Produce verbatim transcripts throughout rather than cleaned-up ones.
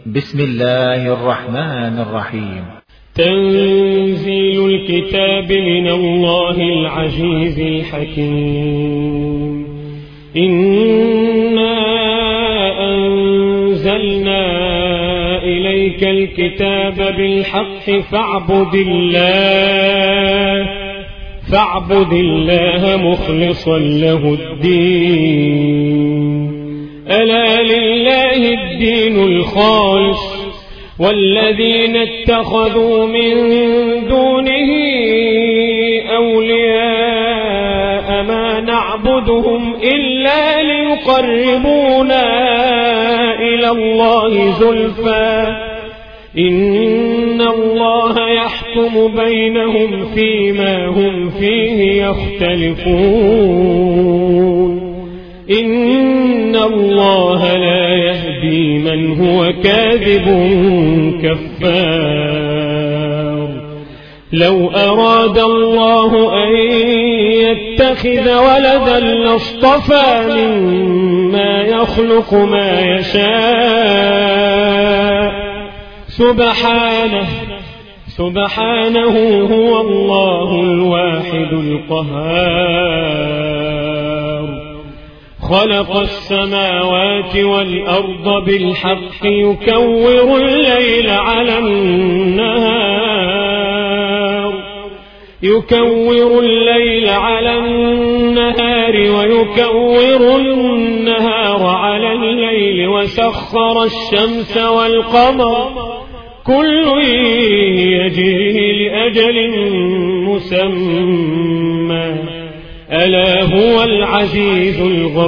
بسم الله الرحمن الرحيم. تنزيل الكتاب من الله العزيز الحكيم. إنا أنزلنا إليك الكتاب بالحق فاعبد الله فاعبد الله مخلصا له الدين. ألا لله الدين الخالص والذين اتخذوا من دونه أولياء ما نعبدهم إلا ليقربونا إلى الله زلفى إن الله يحكم بينهم فيما هم فيه يختلفون. إن الله لا يهدي من هو كاذب كفار. لو أراد الله أن يتخذ ولدا لاصطفى مما يخلق ما يشاء سبحانه سبحانه هو الله الواحد القهار. خلق السماوات والأرض بالحق يكور الليل على النهار يكور الليل على النهار ويكور النهار على الليل وسخر الشمس والقمر كل يجري لأجل مسمى ألا هو العزيز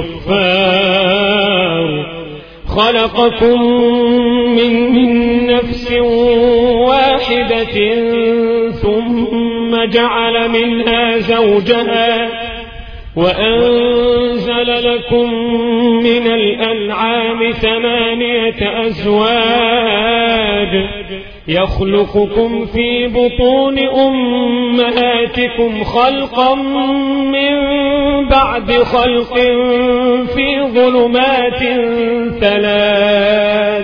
الغفار. خلقكم من نفس واحدة ثم جعل منها زوجها وأنزل لكم من الأنعام ثمانية أزواج يخلقكم في بطون أمهاتكم خلقا من بعد خلق في ظلمات ثلاث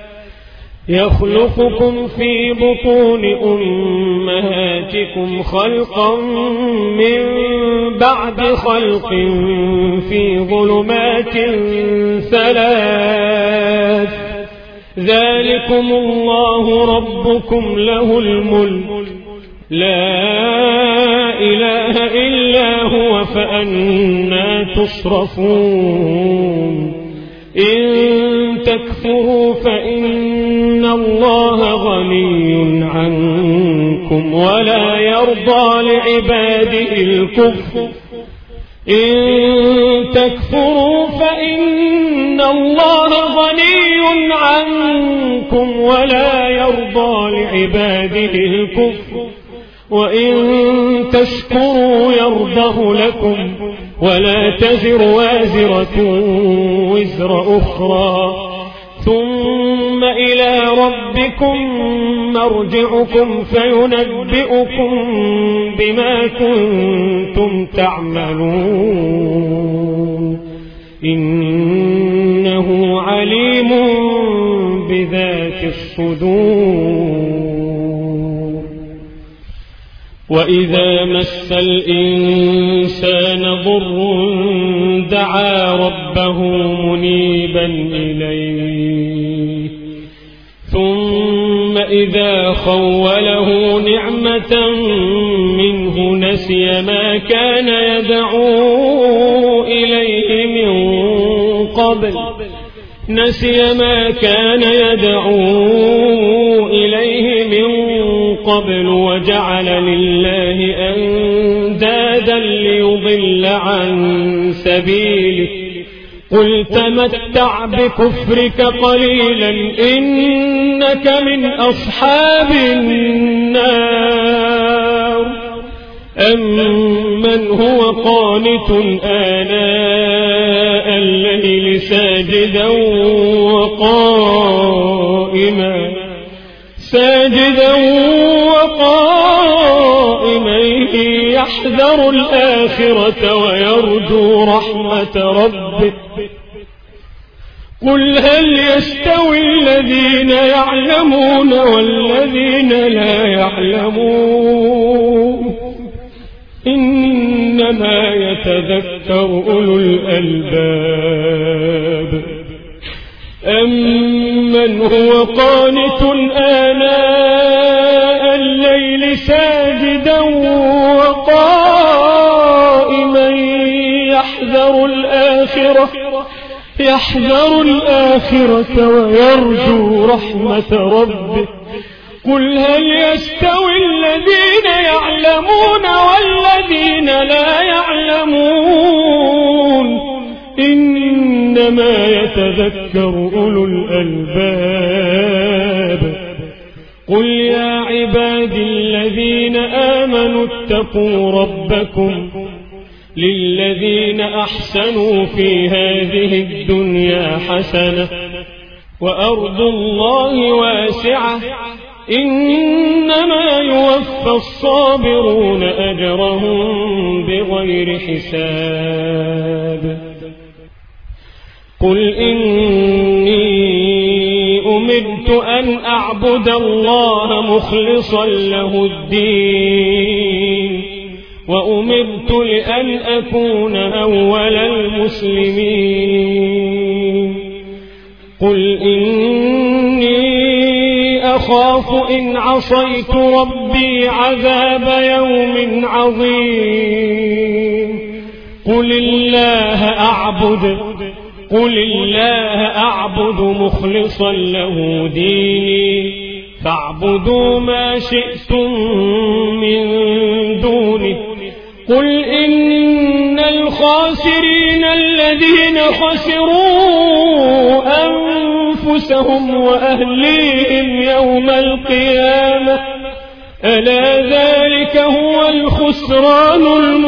يخلقكم في بطون أمهاتكم خلقا من بعد خلق في ظلمات ثلاث ذلكم الله ربكم له الملك لا إله إلا هو فأنى تصرفون. إن تكفروا فإن الله غني عنكم ولا يرضى لعباده الكفر إن تكفروا فإن الله غني عنكم ولا يرضى لعباده الكفر وإن تشكروا يرضه لكم ولا تزر وازرة وزر أخرى ثم إلى ربكم مرجعكم فينبئكم بما كنتم تعملون. إنه عليم بذات الصدور. وإذا مس الإنسان ضر دعا ربه منيبا إليه ثم إذا خوله نعمة منه نسي ما كان يدعو إليه من قبل نسي ما كان يدعو إليه من قبل وجعل لله أندادا ليضل عن سبيله قل تمتع بكفرك قليلا إنك من أصحاب النار. أمن هو قانت آناء الليل ساجدا وقائما ساجدا وقائما يحذر الآخرة ويرجو رحمة ربه قل هل يستوي الذين يعلمون والذين لا يعلمون إنما يتذكر أولو الألباب أمن هو قانت آناء الليل ساجدا وقائما يحذر الآخرة يحذر الآخرة ويرجو رحمة ربه قل هل يستوي الذين يعلمون والذين لا يعلمون إنما يتذكر أولو الألباب قل يا عبادي الذين آمنوا اتقوا ربكم للذين أحسنوا في هذه الدنيا حسنة وأرض الله واسعة إنما يوفى الصابرون أجرهم بغير حساب قل إني أمرت أن أعبد الله مخلصا له الدين وأمرت لأن أكون أول المسلمين قل إني أخاف إن عصيت ربي عذاب يوم عظيم قل الله أعبد قل الله أعبد مخلصا له ديني فاعبدوا ما شئتم من دونه قل إن الخاسرين الذين خسروا أنفسهم وأهليهم يوم القيامة ألا ذلك هو الخسران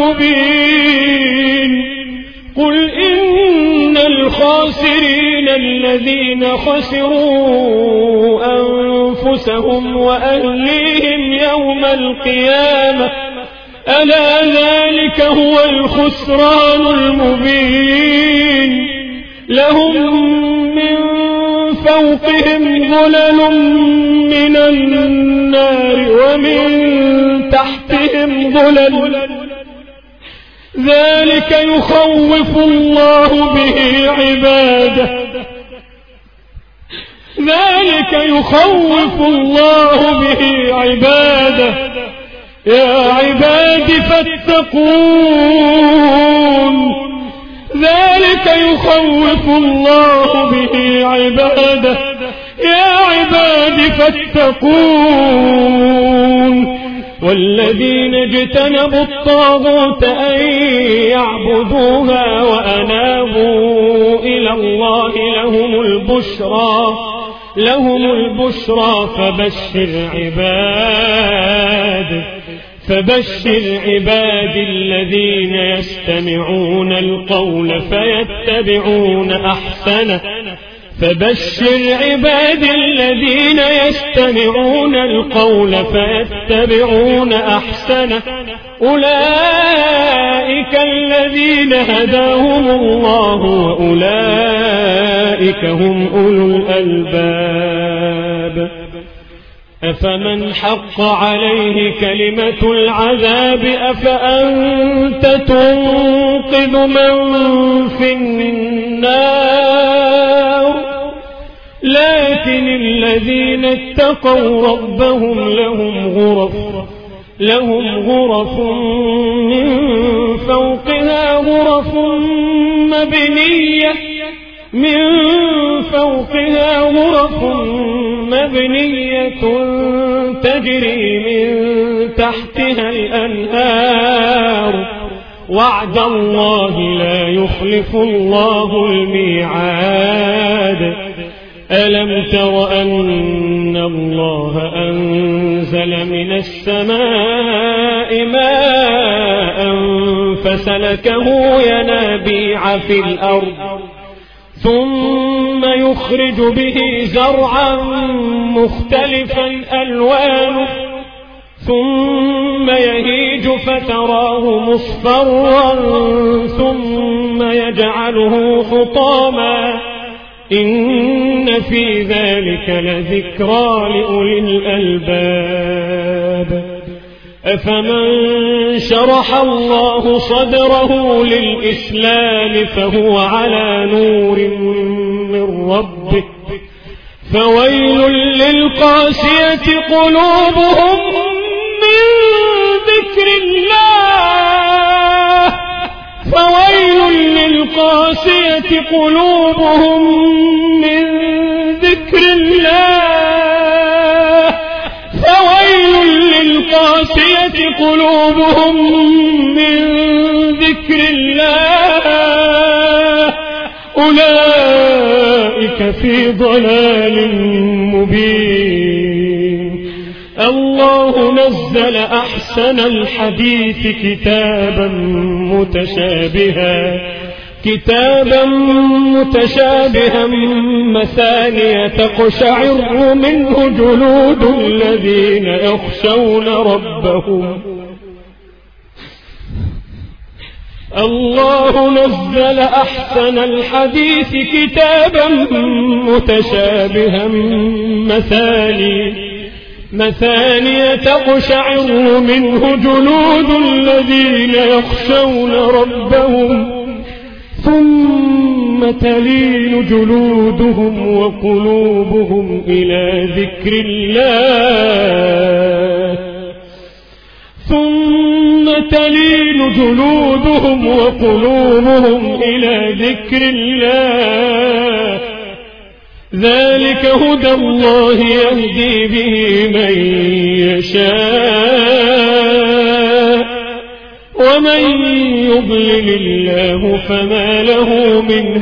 المبين قل إن الخاسرين الذين خسروا أنفسهم وأهليهم يوم القيامة ألا ذلك هو الخسران المبين لهم من فوقهم ظلل من النار ومن تحتهم ظلل ذلك يخوف الله به عباده ذلك يخوف الله به عباده يا عباد فاتقون ذلك يخوف الله به عباده يا عباد فاتقون والذين اجتنبوا الطاغوت أن يعبدوها وأنابوا إلى الله لهم البشرى لهم البشرى فبشر عباد فبشر عباد الذين يستمعون القول فيتبعون أحسنه فبشر عباد الذين يستمعون القول فيتبعون أحسنه أولئك الذين هداهم الله وأولئك هم أولو الألباب أفمن حق عليه كلمة العذاب أفأنت تنقذ من في النار لكن الذين اتقوا ربهم لهم غرف لهم غرف من فوقها غرف مبنية من فوقها غرف مبنية تجري من تحتها الأنهار وعد الله لا يخلف الله الميعاد ألم تر أن الله أنزل من السماء ماء فسلكه ينابيع في الأرض ثم يخرج به زرعا مختلفا ألوانه ثم يهيج فتراه مصفرا ثم يجعله حطاما إن في ذلك لذكرى لأولي الألباب أفمن شرح الله صدره للإسلام فهو على نور من ربه فويل للقاسية قلوبهم من ذكر الله فويل للقاسية قلوبهم من ذكر الله فويل للقاسية قلوبهم من ذكر الله أولئك في ضلال مبين الله نزل أحسن الحديث كتابا متشابها كتابا متشابها مثانية تقشعر منه جلود الذين يخشون ربهم الله نزل أحسن الحديث كتابا متشابها مثاني مثانية تقشعر منه جلود الذين يخشون ربهم ثم تلين جلودهم وقلوبهم إلى ذكر الله ثم تلين جلودهم وقلوبهم إلى ذكر الله ذلك هدى الله يهدي به من يشاء ومن يضلل الله فما له من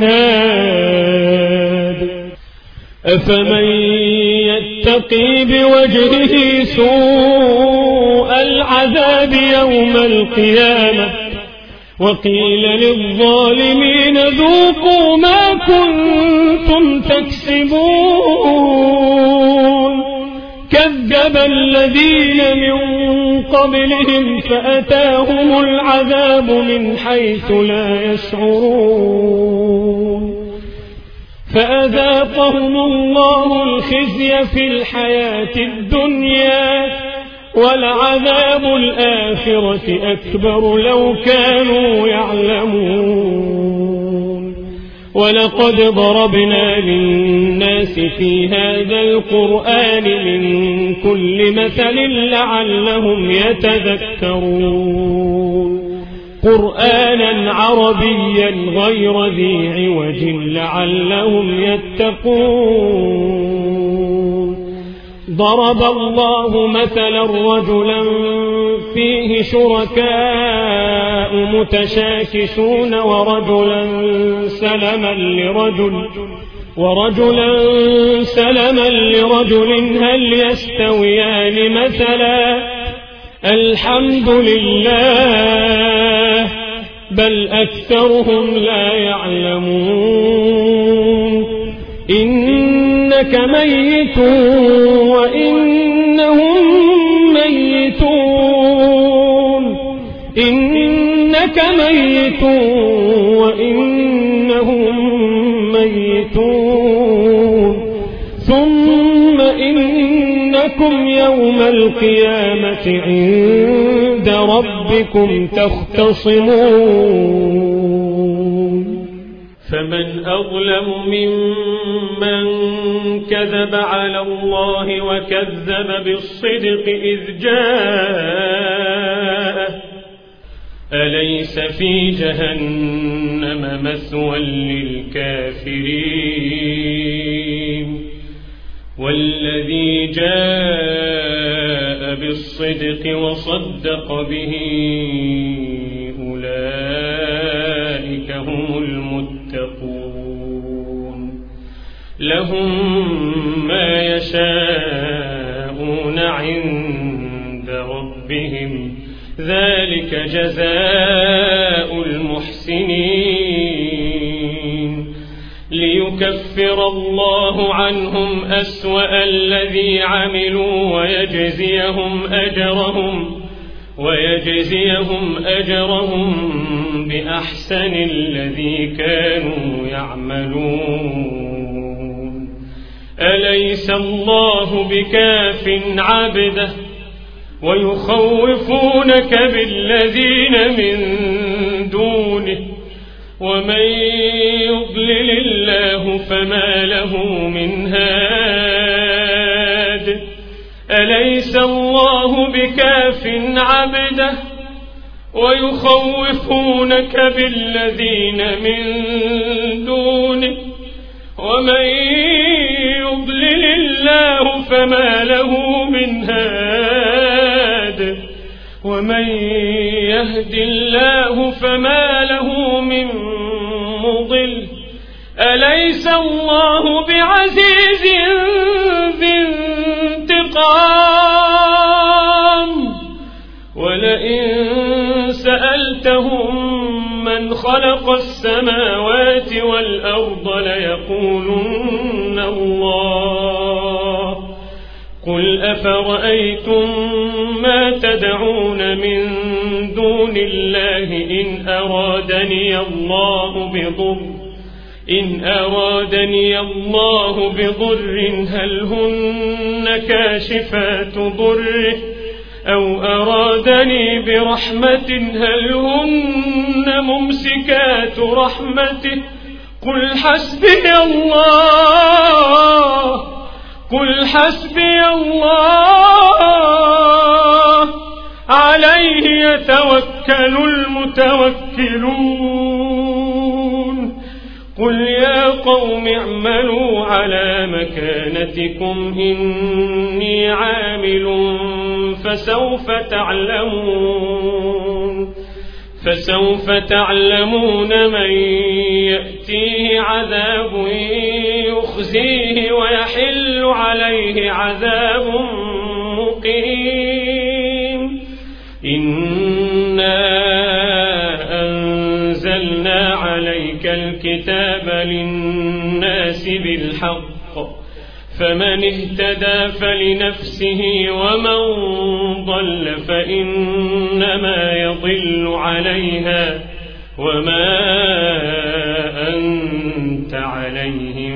هاد أفمن يتقي بوجهه سوء العذاب يوم القيامة وقيل للظالمين ذوقوا ما كنتم تكسبون كذب الذين من قبلهم فأتاهم العذاب من حيث لا يشعرون فأذاقهم الله الخزي في الحياة الدنيا ولعذاب الآخرة أكبر لو كانوا يعلمون ولقد ضربنا للناس في هذا القرآن من كل مثل لعلهم يتذكرون قرآنا عربيا غير ذي عوج لعلهم يتقون ضرب الله مثلا رجلا فيه شركاء متشاكسون ورجلا سلما لرجل ورجلا سلما لرجل هل يستويان مثلا الحمد لله بل أكثرهم لا يعلمون إنك ميت وإنهم ميتون إنك ميت وإنهم ميتون ثم إنكم يوم القيامة عند ربكم تختصمون فمن أظلم ممن كذب على الله وكذب بالصدق إذ جاءه أليس في جهنم مثوى للكافرين والذي جاء بالصدق وصدق به أولئك هم المتقون لهم ما يشاءون عند ربهم ذلك جزاء المحسنين ليكفر الله عنهم أسوأ الذي عملوا ويجزيهم أجرهم ويجزيهم أجرهم بأحسن الذي كانوا يعملون أليس الله بكاف عبده ويخوفونك بالذين من دونه ومن يضلل الله فما له من هاد أليس الله بكاف عبده ويخوفونك بالذين من دونه ومن يضلل الله فما له من هاد ومن يهد الله فما له من مضل أليس الله بعزيز ذي انتقام ولئن سألتهم من خلق السماوات والأرض ليقولن الله قل أفرأيتم ما تدعون من دون الله إن أرادني الله بضر إن أرادني الله بضر هل هن كاشفات ضره أو أرادني برحمة هل هن ممسكات رحمته قل حسبي الله قل حسبي الله عليه يتوكل المتوكلون قل يا قوم اعملوا على مكانتكم إني عامل فسوف تعلمون فسوف تعلمون من يأتيه عذاب يخزيه ويحل عليه عذاب مقيم إنا أنزلنا عليك الكتاب للناس بالحق فمن اهتدى فلنفسه ومن ضل فإنما يضل عليها وما أنت عليهم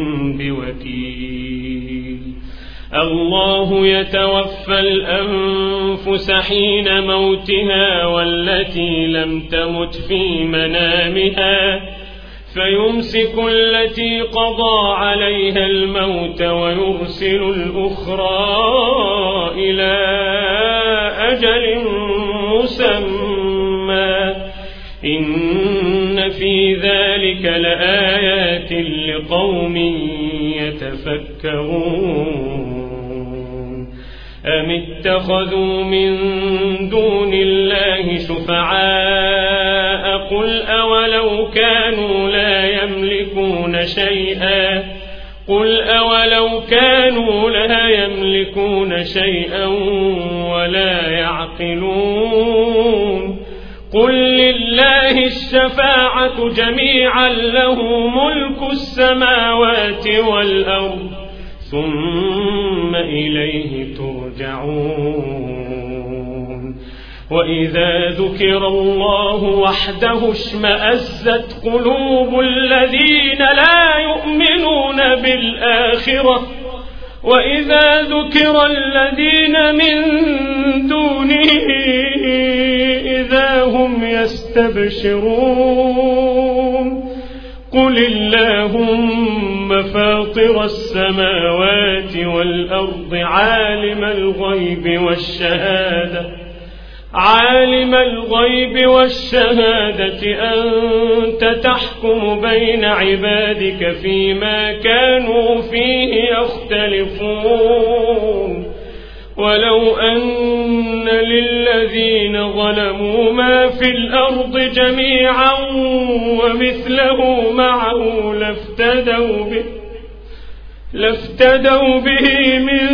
بوكيل الله يتوفى الأنفس حين موتها والتي لم تمت في منامها فيمسك التي قضى عليها الموت ويرسل الأخرى إلى أجل مسمى إن في ذلك لآيات لقوم يتفكرون أم اتخذوا من دون الله شفعاء قل أولو كانوا لا يملكون شيئا قل أولو كانوا لا يملكون شيئا ولا يعقلون قل لله الشفاعة جميعا له ملك السماوات والأرض ثم إليه ترجعون وإذا ذكر الله وحده اشمأزت قلوب الذين لا يؤمنون بالآخرة وإذا ذكر الذين من دونه إذا هم يستبشرون قل اللهم فاطر السماوات والأرض عالم الغيب والشهادة عالم الغيب والشهادة أنت تحكم بين عبادك فيما كانوا فيه يختلفون ولو أن للذين ظلموا ما في الأرض جميعا ومثله معه لافتدوا به لافتدوا به من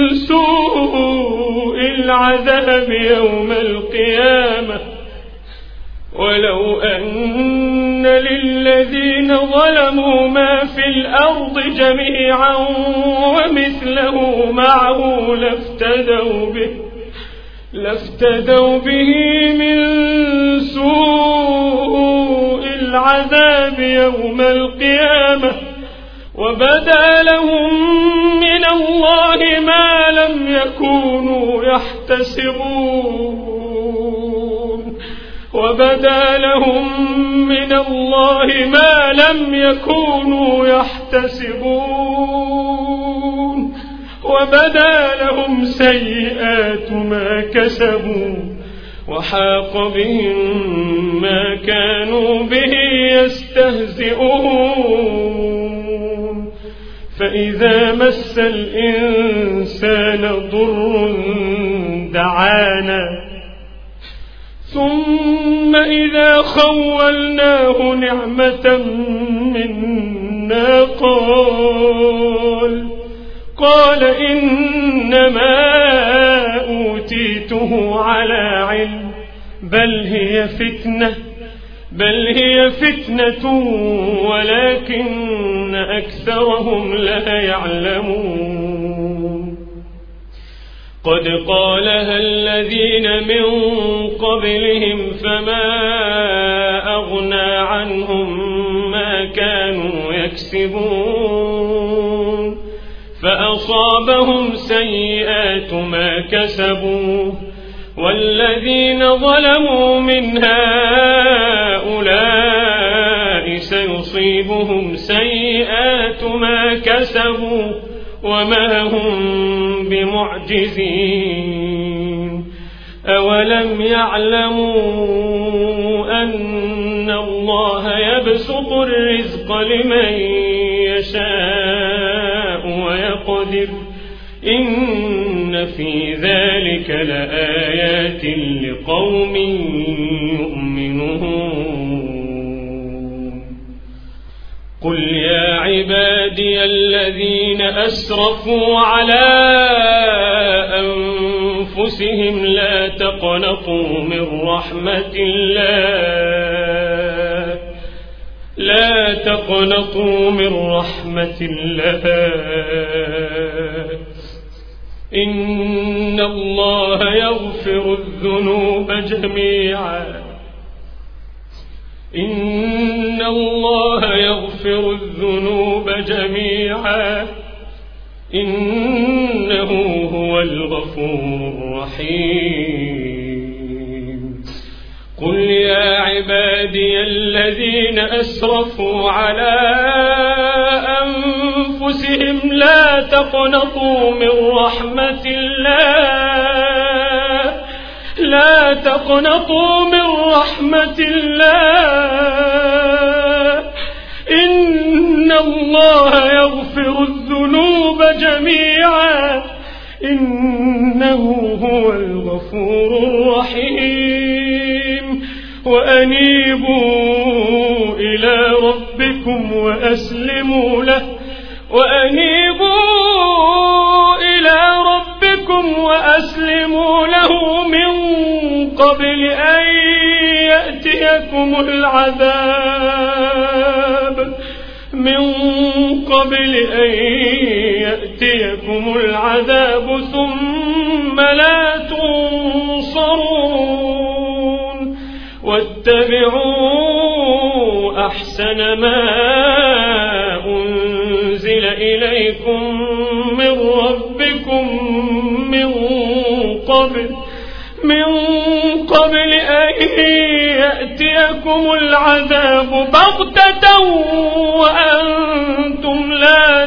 سوء العذاب يوم القيامة ولو أن للذين ظلموا ما في الأرض جميعا ومثله معه لافتدوا به لافتدوا به من سوء العذاب يوم القيامة وبدا لهم من الله ما لم يكونوا يحتسبون وبدا لهم من الله ما لم يكونوا يحتسبون وبدا لهم سيئات ما كسبوا وحاق بهم ما كانوا به يستهزئون فإذا مس الإنسان ضر دعانا ثم إذا خولناه نعمة منا قال قال إنما أوتيته على علم بل هي فتنة بل هي فتنة ولكن أكثرهم لا يعلمون قد قالها الذين من قبلهم فما أغنى عنهم ما كانوا يكسبون فأصابهم سيئات ما كسبوا والذين ظلموا من هؤلاء سيصيبهم سيئات ما كسبوا وما هم بمعجزين أولم يعلموا أن الله يبسط الرزق لمن يشاء ويقدر إن في ذلك لآيات لقوم يؤمنون قل يا عبادي الذين أسرفوا على أنفسهم لا تقنطوا من رحمة الله لا تقنطوا من رحمة الله إن الله يغفر الذنوب جميعا إن الله يغفر الذنوب جميعا إنه هو الغفور الرحيم قل يا عبادي الذين أسرفوا على أنفسهم لا تقنطوا من رحمة الله لا تقنطوا من رحمة الله إن الله يغفر الذنوب جميعا إنه هو الغفور الرحيم وأنيبوا إلى ربكم وأسلموا له وأنيبوا إلى ربكم وأسلموا له من قبل أن يأتيكم العذاب من قبل أن يأتيكم العذاب ثم لا تنصرون واتبعوا أحسن ما أنزل إليكم من ربكم من قبل من قبل أن يأتيكم العذاب بغتة وأنتم لا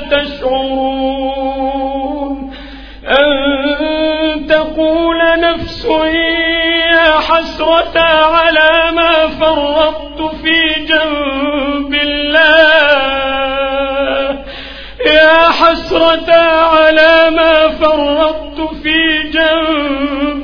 تشعرون أن تقول نفس يا حسرة على ما فرطت في جنب الله يا حسرة على ما فرطت في جنب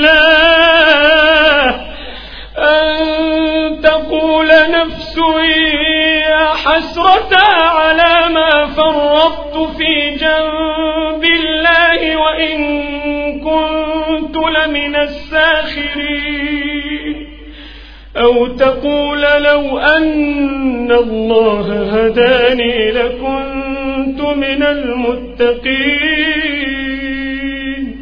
الله أن تقول نفس يا حسرة على ما فرطت في جنب الله وإن كنت لمن الساخرين أو تقول لو أن الله هداني لكنت من المتقين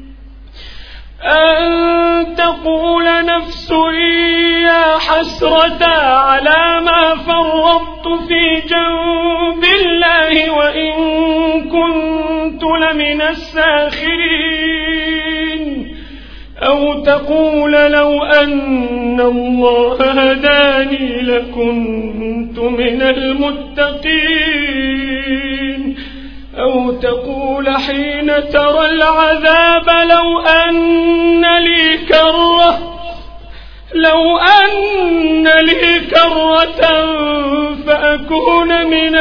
أن تقول نفس يا حسرة على ما فرطت في جنب الله من الساخرين أو تقول لو أن الله هداني لكنت من المتقين أو تقول حين ترى العذاب لو أن لي كرة لو أن لي كرة فأكون من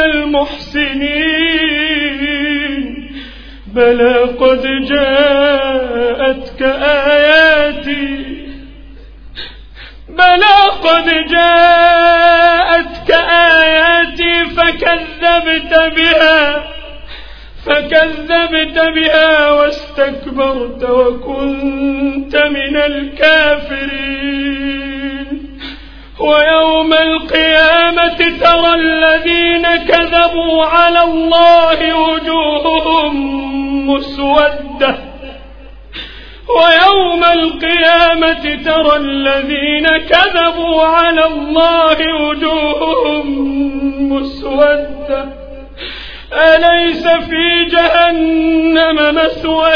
المحسنين بلى قد جاءتك آياتي بلى قد جاءتك آياتي فكذبت بها فكذبت بها واستكبرت وكنت من الكافرين ويوم القيامة ترى الذين كذبوا على الله وجوههم مسودة ويوم القيامة ترى الذين كذبوا على الله وجوههم مسودة أليس في جهنم مثوى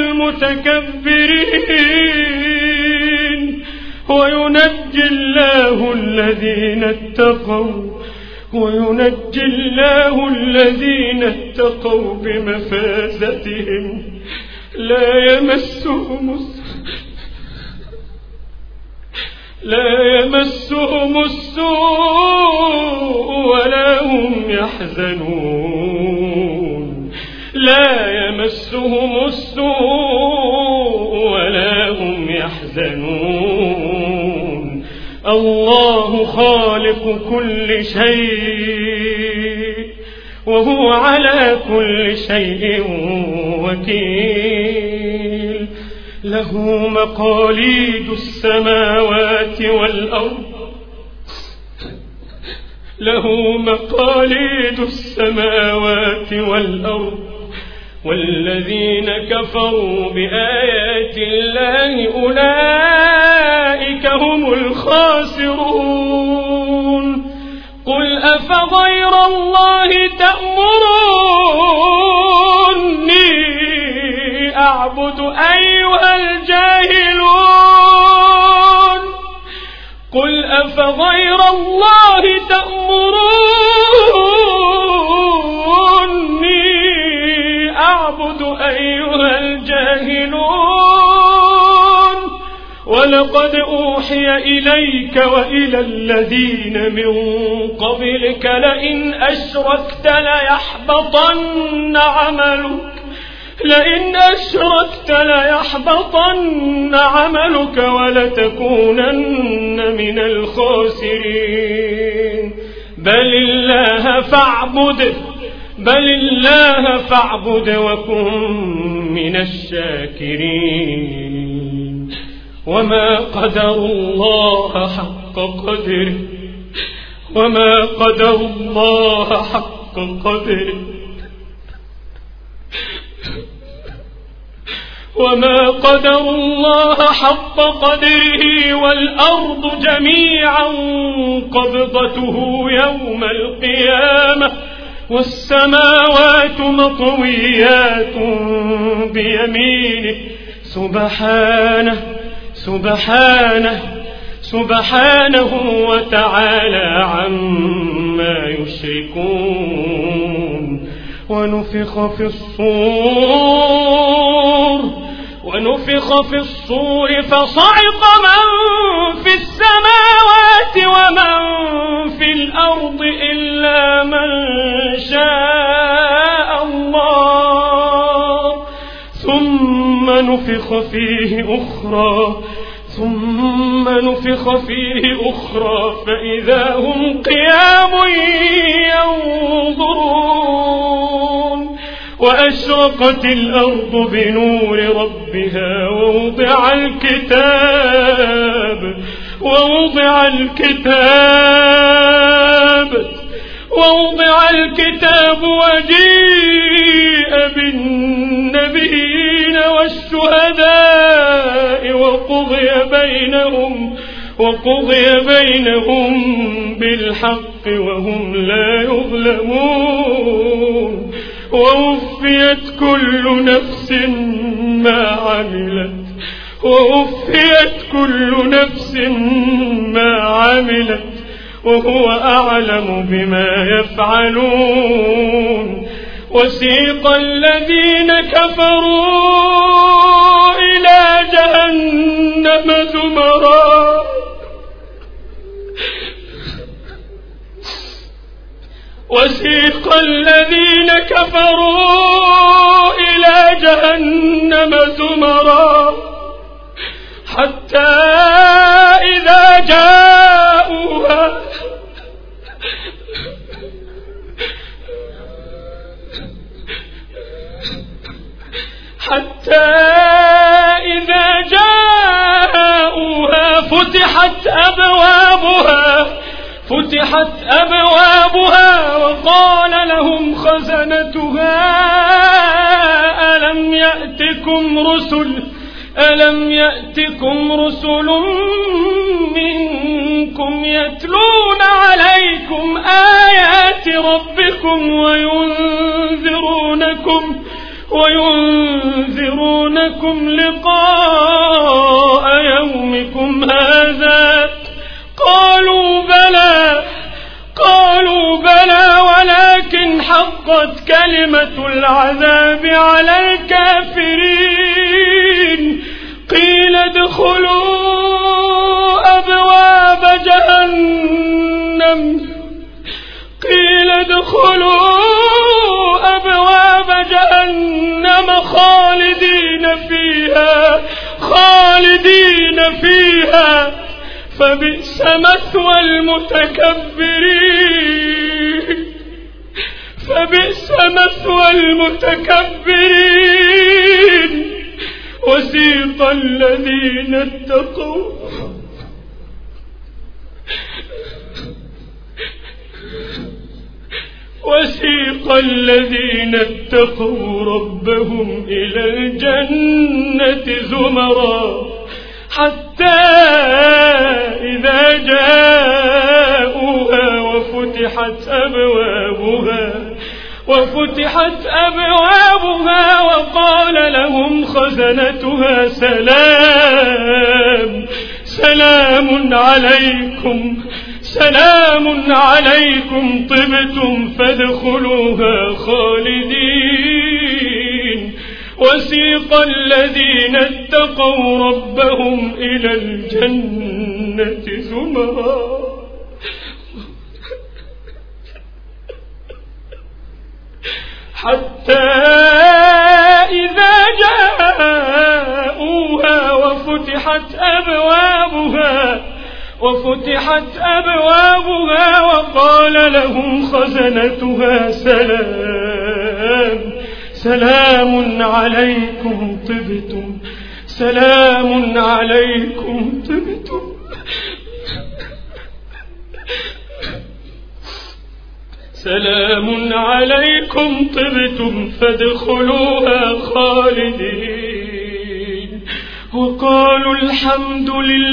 للمتكبرين وينجي الله الذين اتقوا وينجي الله الذين اتقوا بمفازتهم لا يمسهم لا يمسهم السوء ولا هم يحزنون لا يمسهم السوء ولا هم يحزنون الله خالق كل شيء وهو على كل شيء وكيل له مقاليد السماوات والأرض له مقاليد السماوات والأرض والذين كفروا بآيات الله أولئك هم الخاسرون قل أفغير الله تأمروني أعبد أيها الجاهلون قل أفغير الله تأمروني أعبد أيها الجاهلون ولقد أوحي إليك وإلى الذين من قبلك لئن أشركت ليحبطن عملك لئن أشركت ليحبطن عملك ولتكونن من الخاسرين بل الله فاعبد بل الله فاعبد وكن من الشاكرين وما قدر الله حق قدره وما قدر الله حق قدره وما قدر الله حق قدره والأرض جميعا قبضته يوم القيامة والسماوات مطويات بيمينه سبحانه سبحانه سبحانه وتعالى عما يشركون ونفخ في الصور ونفخ في الصور فصعق من في السماوات ومن في الأرض إلا من شاء الله ثم نفخ فيه أخرى ثم نفخ فيه أخرى فإذا هم قيام ينظرون وأشرقت الأرض بنور ربها ووضع الكتاب ووضع الكتاب ووضع الكتاب وجيء بالنبيين والشهداء وقضي بينهم وقضي بينهم بالحق وهم لا يظلمون ووفيت كل نفس ما عملت ووفيت كل نفس ما عملت وهو أعلم بما يفعلون. وسيق الذين كفروا إلى جهنم زمرا وسيق الذين كفروا إلى جهنم زمرا حتى إذا جاءوها حتى إذا جاءوها فتحت أبوابها فتحت أبوابها وقال لهم خزنتها ألم يأتكم رسل ألم يأتكم رسل منكم يتلون عليكم آيات ربكم وينذرونكم وينذرونكم لقاء يومكم هذا؟ قالوا بلى قالوا بلى ولكن حقت كلمة العذاب على الكافرين. قيل ادخلوا أبواب جهنم قيل ادخلوا أبواب جهنم خالدين فيها خالدين فيها فبئس مثوى المتكبرين فبئس مثوى المتكبرين. وسيق الذين اتقوا وسيق الذين اتقوا ربهم إلى الجنة زمرا حتى إذا جاءوها وفتحت أبوابها وفتحت أبوابها وقال لهم خزنتها سلام سلام عليكم سلام عليكم طبتم فادخلوها خالدين. وسيق الذين اتقوا ربهم إلى الجنة زمرا حتى إذا جاءوها وفتحت أبوابها وفتحت أبوابها وقال لهم خزنتها سلام سلام عليكم طبتم سلام عليكم طبتم سلام عليكم طبتم فادخلوها خالدين. وقالوا الحمد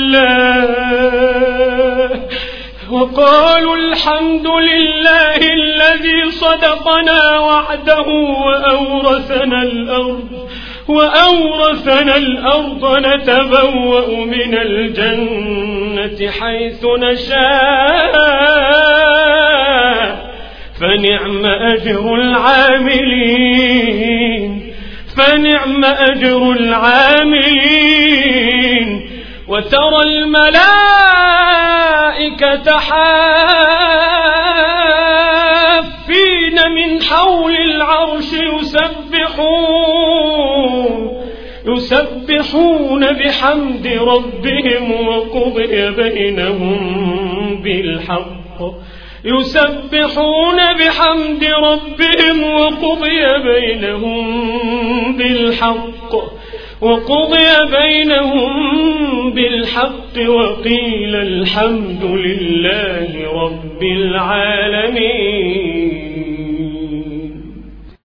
لله وقالوا الحمد لله الذي صدقنا وعده وأورثنا الأرض وأورثنا الأرض نتبوأ من الجنة حيث نشاء فنعم أجر العاملين فنعم أجر العاملين. وترى الملائكة حافين من حول العرش يسبحون يسبحون بحمد ربهم وقضي بينهم بالحق يسبحون بحمد ربهم وقضي بينهم بالحق وقضي بينهم بالحق وقيل الحمد لله رب العالمين.